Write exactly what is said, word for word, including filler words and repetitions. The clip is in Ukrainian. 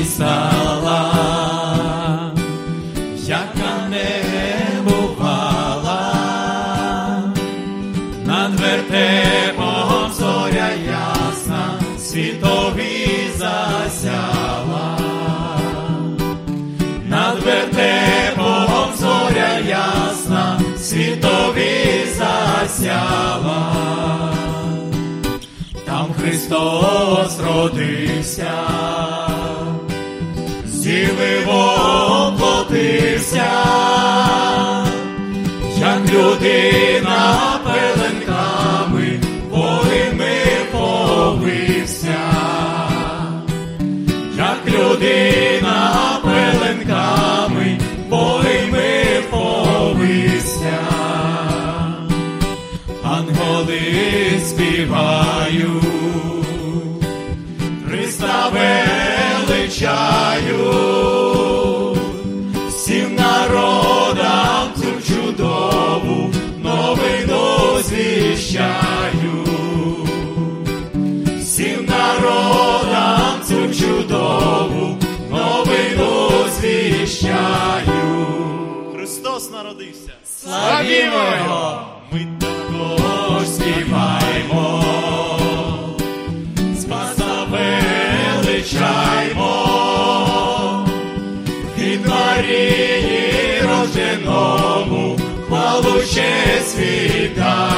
стала, яка не бувала, над вертепом зоря ясна, світові засяла. Над вертепом зоря ясна, світові засяла. Там Христос родився, з діви воплотився, як людина пеленками воїнми повився, як людина пеленками воїнми повився. Ангели співають, Христа величають, всім народам цю чудову новину звіщають, всім народам цю чудову новину звіщають. Христос народився! Славімо Його! Ми також співаємо, Спаса величаймо, від Марії рожденому хвалу честь віддай.